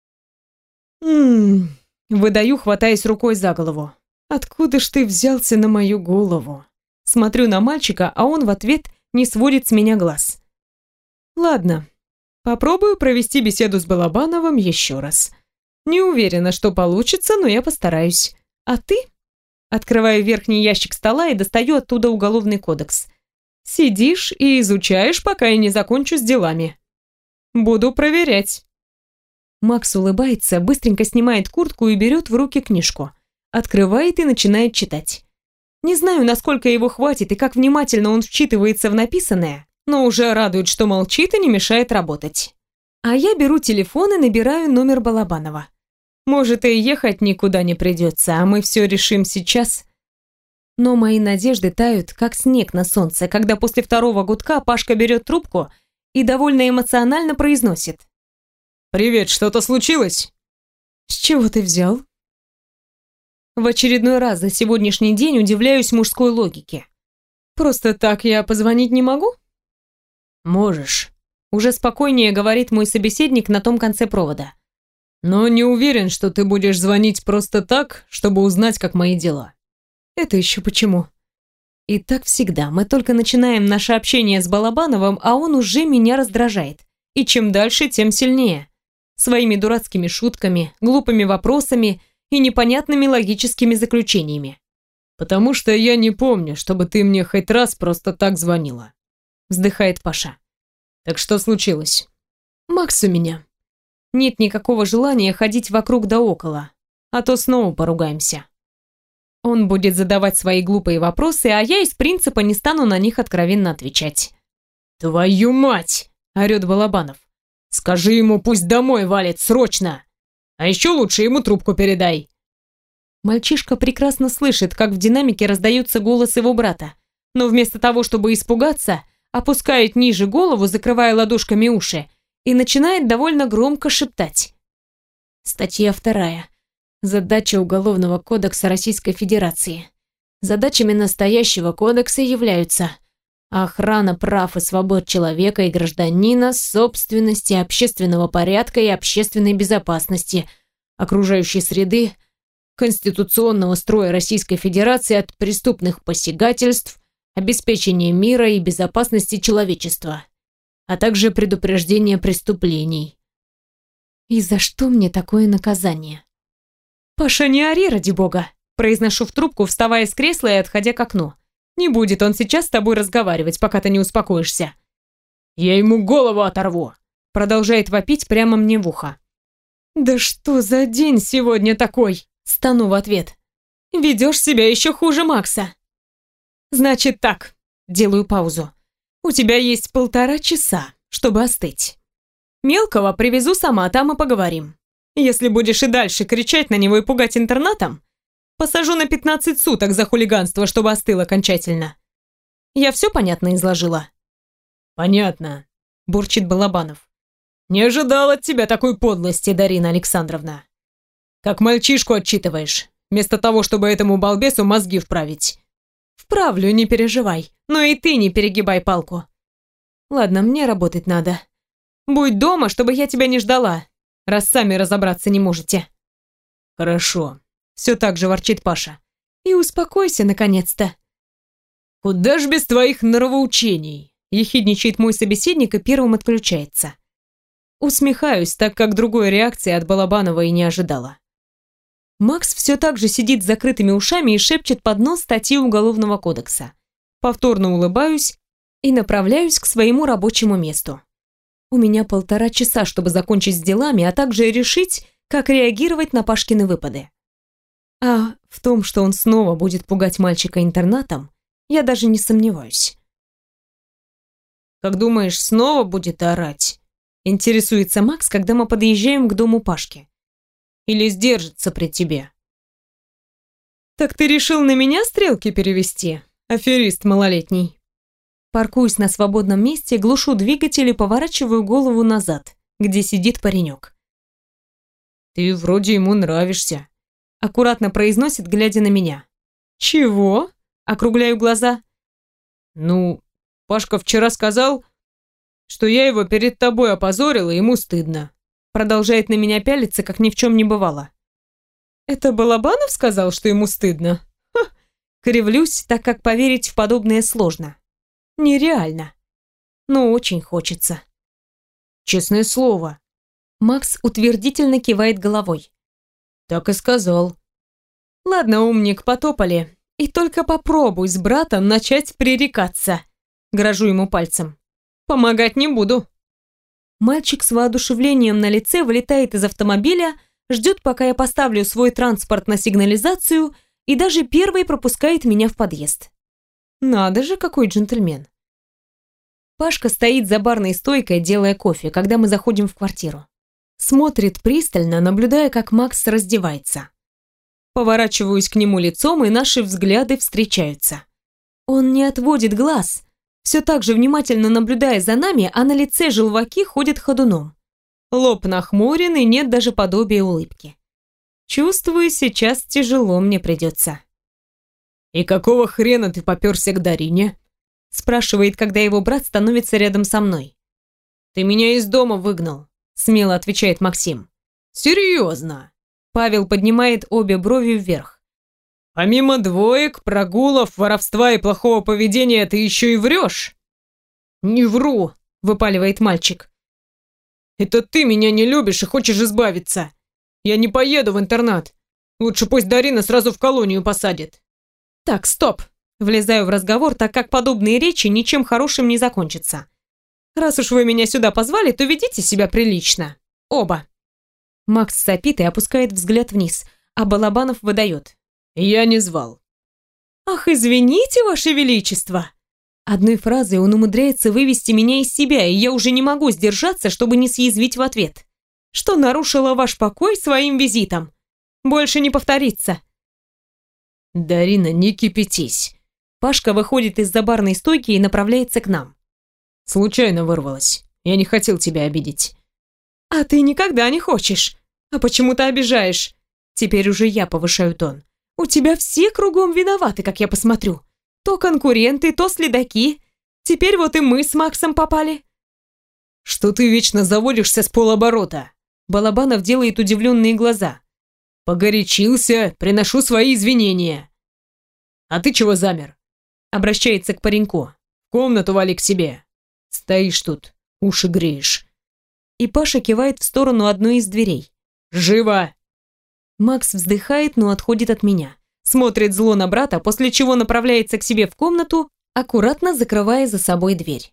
Ммм, выдаю, хватаясь рукой за голову. Откуда ж ты взялся на мою голову? Смотрю на мальчика, а он в ответ не сводит с меня глаз. Ладно, попробую провести беседу с Балабановым еще раз. Не уверена, что получится, но я постараюсь. А ты? Открываю верхний ящик стола и достаю оттуда уголовный кодекс. Сидишь и изучаешь, пока я не закончу с делами. Буду проверять. Макс улыбается, быстренько снимает куртку и берет в руки книжку. Открывает и начинает читать. Не знаю, насколько его хватит и как внимательно он вчитывается в написанное, но уже радует, что молчит и не мешает работать. А я беру телефон и набираю номер Балабанова. Может, и ехать никуда не придется, а мы все решим сейчас. Но мои надежды тают, как снег на солнце, когда после второго гудка Пашка берет трубку и довольно эмоционально произносит. «Привет, что-то случилось?» «С чего ты взял?» В очередной раз за сегодняшний день удивляюсь мужской логике. «Просто так я позвонить не могу?» «Можешь», — уже спокойнее говорит мой собеседник на том конце провода. «Но не уверен, что ты будешь звонить просто так, чтобы узнать, как мои дела». «Это еще почему?» И так всегда. Мы только начинаем наше общение с Балабановым, а он уже меня раздражает. И чем дальше, тем сильнее. Своими дурацкими шутками, глупыми вопросами и непонятными логическими заключениями. «Потому что я не помню, чтобы ты мне хоть раз просто так звонила», — вздыхает Паша. «Так что случилось?» «Макс у меня. Нет никакого желания ходить вокруг да около, а то снова поругаемся. Он будет задавать свои глупые вопросы, а я из принципа не стану на них откровенно отвечать». «Твою мать!» — орёт Балабанов. «Скажи ему, пусть домой валит, срочно! А еще лучше ему трубку передай!» Мальчишка прекрасно слышит, как в динамике раздается голос его брата, но вместо того, чтобы испугаться, опускает ниже голову, закрывая ладошками уши, и начинает довольно громко шептать. Статья вторая. Задача Уголовного кодекса Российской Федерации. Задачами настоящего кодекса являются охрана прав и свобод человека и гражданина, собственности, общественного порядка и общественной безопасности, окружающей среды, конституционного строя Российской Федерации от преступных посягательств, обеспечение мира и безопасности человечества, а также предупреждение преступлений. И за что мне такое наказание? «Паша, не ори, ради бога!» Произношу в трубку, вставая с кресла и отходя к окну. «Не будет он сейчас с тобой разговаривать, пока ты не успокоишься». «Я ему голову оторву!» Продолжает вопить прямо мне в ухо. «Да что за день сегодня такой?» Стану в ответ. «Ведешь себя еще хуже Макса». «Значит так», делаю паузу. «У тебя есть полтора часа, чтобы остыть. Мелкого привезу сама, там и поговорим. Если будешь и дальше кричать на него и пугать интернатом, посажу на пятнадцать суток за хулиганство, чтобы остыл окончательно. Я все понятно изложила?» «Понятно», — бурчит Балабанов. «Не ожидал от тебя такой подлости, Дарина Александровна. Как мальчишку отчитываешь, вместо того, чтобы этому балбесу мозги вправить». «Вправлю, не переживай, но и ты не перегибай палку. Ладно, мне работать надо. Будь дома, чтобы я тебя не ждала, раз сами разобраться не можете». «Хорошо», — все так же ворчит Паша. «И успокойся, наконец-то». «Куда ж без твоих нравоучений?» — ехидничает мой собеседник и первым отключается. Усмехаюсь, так как другой реакции от Балабанова и не ожидала. Макс все так же сидит с закрытыми ушами и шепчет под нос статьи Уголовного кодекса. Повторно улыбаюсь и направляюсь к своему рабочему месту. У меня полтора часа, чтобы закончить с делами, а также решить, как реагировать на Пашкины выпады. А в том, что он снова будет пугать мальчика интернатом, я даже не сомневаюсь. «Как думаешь, снова будет орать?» Интересуется Макс, когда мы подъезжаем к дому Пашки. «Или сдержится при тебе?» «Так ты решил на меня стрелки перевести, аферист малолетний?» Паркуюсь на свободном месте, глушу двигатель и поворачиваю голову назад, где сидит паренек. «Ты вроде ему нравишься», — аккуратно произносит, глядя на меня. «Чего?» — округляю глаза. «Ну, Пашка вчера сказал, что я его перед тобой опозорила, ему стыдно». Продолжает на меня пялиться, как ни в чем не бывало. «Это Балабанов сказал, что ему стыдно?» Ха. Кривлюсь, так как поверить в подобное сложно. Нереально. Но очень хочется. «Честное слово». Макс утвердительно кивает головой. «Так и сказал». «Ладно, умник, потопали. И только попробуй с братом начать пререкаться». Грожу ему пальцем. «Помогать не буду». Мальчик с воодушевлением на лице вылетает из автомобиля, ждет, пока я поставлю свой транспорт на сигнализацию, и даже первый пропускает меня в подъезд. Надо же, какой джентльмен. Пашка стоит за барной стойкой, делая кофе, когда мы заходим в квартиру. Смотрит пристально, наблюдая, как Макс раздевается. Поворачиваюсь к нему лицом, и наши взгляды встречаются. Он не отводит глаз, все так же внимательно наблюдая за нами, а на лице желваки ходят ходуном. Лоб нахмурен и нет даже подобия улыбки. Чувствую, сейчас тяжело мне придется. «И какого хрена ты попёрся к Дарине?» Спрашивает, когда его брат становится рядом со мной. «Ты меня из дома выгнал», смело отвечает Максим. «Серьезно?» Павел поднимает обе брови вверх. «Помимо двоек, прогулов, воровства и плохого поведения, ты еще и врешь?» «Не вру», выпаливает мальчик. «Это ты меня не любишь и хочешь избавиться. Я не поеду в интернат. Лучше пусть Дарина сразу в колонию посадит». «Так, стоп!» Влезаю в разговор, так как подобные речи ничем хорошим не закончатся. «Раз уж вы меня сюда позвали, то ведите себя прилично. Оба!» Макс сопит и опускает взгляд вниз, а Балабанов выдает. «Я не звал». «Ах, извините, Ваше Величество!» Одной фразой он умудряется вывести меня из себя, и я уже не могу сдержаться, чтобы не съязвить в ответ. Что нарушило ваш покой своим визитом? Больше не повторится. «Дарина, не кипятись». Пашка выходит из-за барной стойки и направляется к нам. «Случайно вырвалась. Я не хотел тебя обидеть». «А ты никогда не хочешь. А почему-то обижаешь. Теперь уже я повышаю тон. У тебя все кругом виноваты, как я посмотрю. То конкуренты, то следаки. Теперь вот и мы с Максом попали». «Что ты вечно заводишься с полоборота?» Балабанов делает удивленные глаза. «Погорячился, приношу свои извинения». «А ты чего замер?» Обращается к пареньку. «В комнату вали к себе. Стоишь тут, уши греешь». И Паша кивает в сторону одной из дверей. «Живо!» Макс вздыхает, но отходит от меня. Смотрит зло на брата, после чего направляется к себе в комнату, аккуратно закрывая за собой дверь.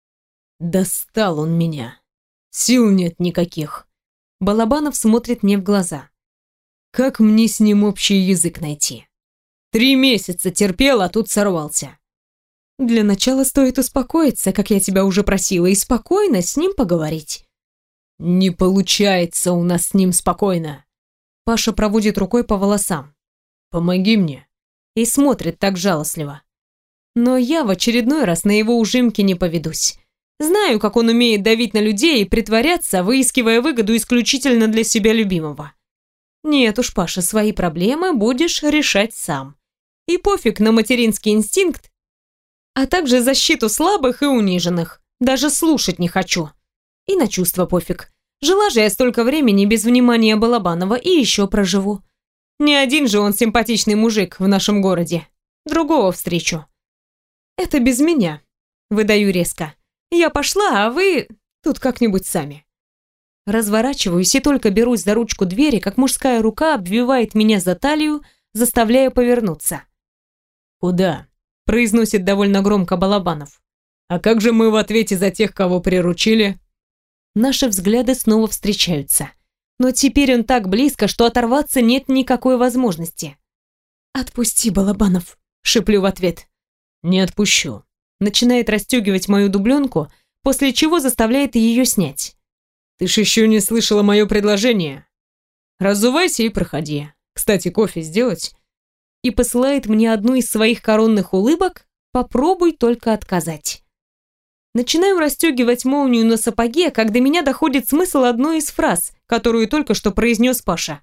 «Достал он меня. Сил нет никаких». Балабанов смотрит мне в глаза. «Как мне с ним общий язык найти? Три месяца терпел, а тут сорвался». «Для начала стоит успокоиться, как я тебя уже просила, и спокойно с ним поговорить». «Не получается у нас с ним спокойно». Паша проводит рукой по волосам. «Помоги мне». И смотрит так жалостливо. Но я в очередной раз на его ужимки не поведусь. Знаю, как он умеет давить на людей и притворяться, выискивая выгоду исключительно для себя любимого. Нет уж, Паша, свои проблемы будешь решать сам. И пофиг на материнский инстинкт, а также защиту слабых и униженных. Даже слушать не хочу. И на чувства пофиг. Жила же я столько времени без внимания Балабанова и еще проживу. Не один же он симпатичный мужик в нашем городе. Другого встречу. Это без меня. Выдаю резко. Я пошла, а вы тут как-нибудь сами. Разворачиваюсь и только берусь за ручку двери, как мужская рука обвивает меня за талию, заставляя повернуться. «Куда?» – произносит довольно громко Балабанов. «А как же мы в ответе за тех, кого приручили?» Наши взгляды снова встречаются. Но теперь он так близко, что оторваться нет никакой возможности. «Отпусти, Балабанов», – шеплю в ответ. «Не отпущу». Начинает расстегивать мою дубленку, после чего заставляет ее снять. «Ты ж еще не слышала мое предложение. Разувайся и проходи. Кстати, кофе сделать?» И посылает мне одну из своих коронных улыбок. Попробуй только отказать. Начинаю расстегивать молнию на сапоге, как до меня доходит смысл одной из фраз, которую только что произнес Паша.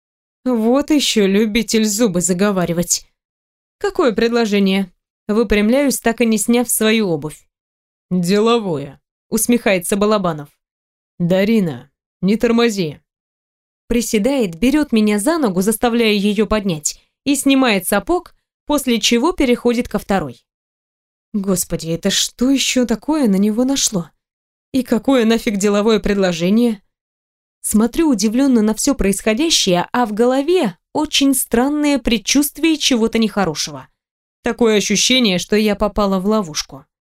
Вот еще любитель зубы заговаривать. Какое предложение? Выпрямляюсь, так и не сняв свою обувь. «Деловое», усмехается Балабанов. «Дарина, не тормози». Приседает, берет меня за ногу, заставляя ее поднять, и снимает сапог, после чего переходит ко второй. Господи, это что еще такое на него нашло? И какое нафиг деловое предложение? Смотрю удивленно на все происходящее, а в голове очень странное предчувствие чего-то нехорошего. Такое ощущение, что я попала в ловушку.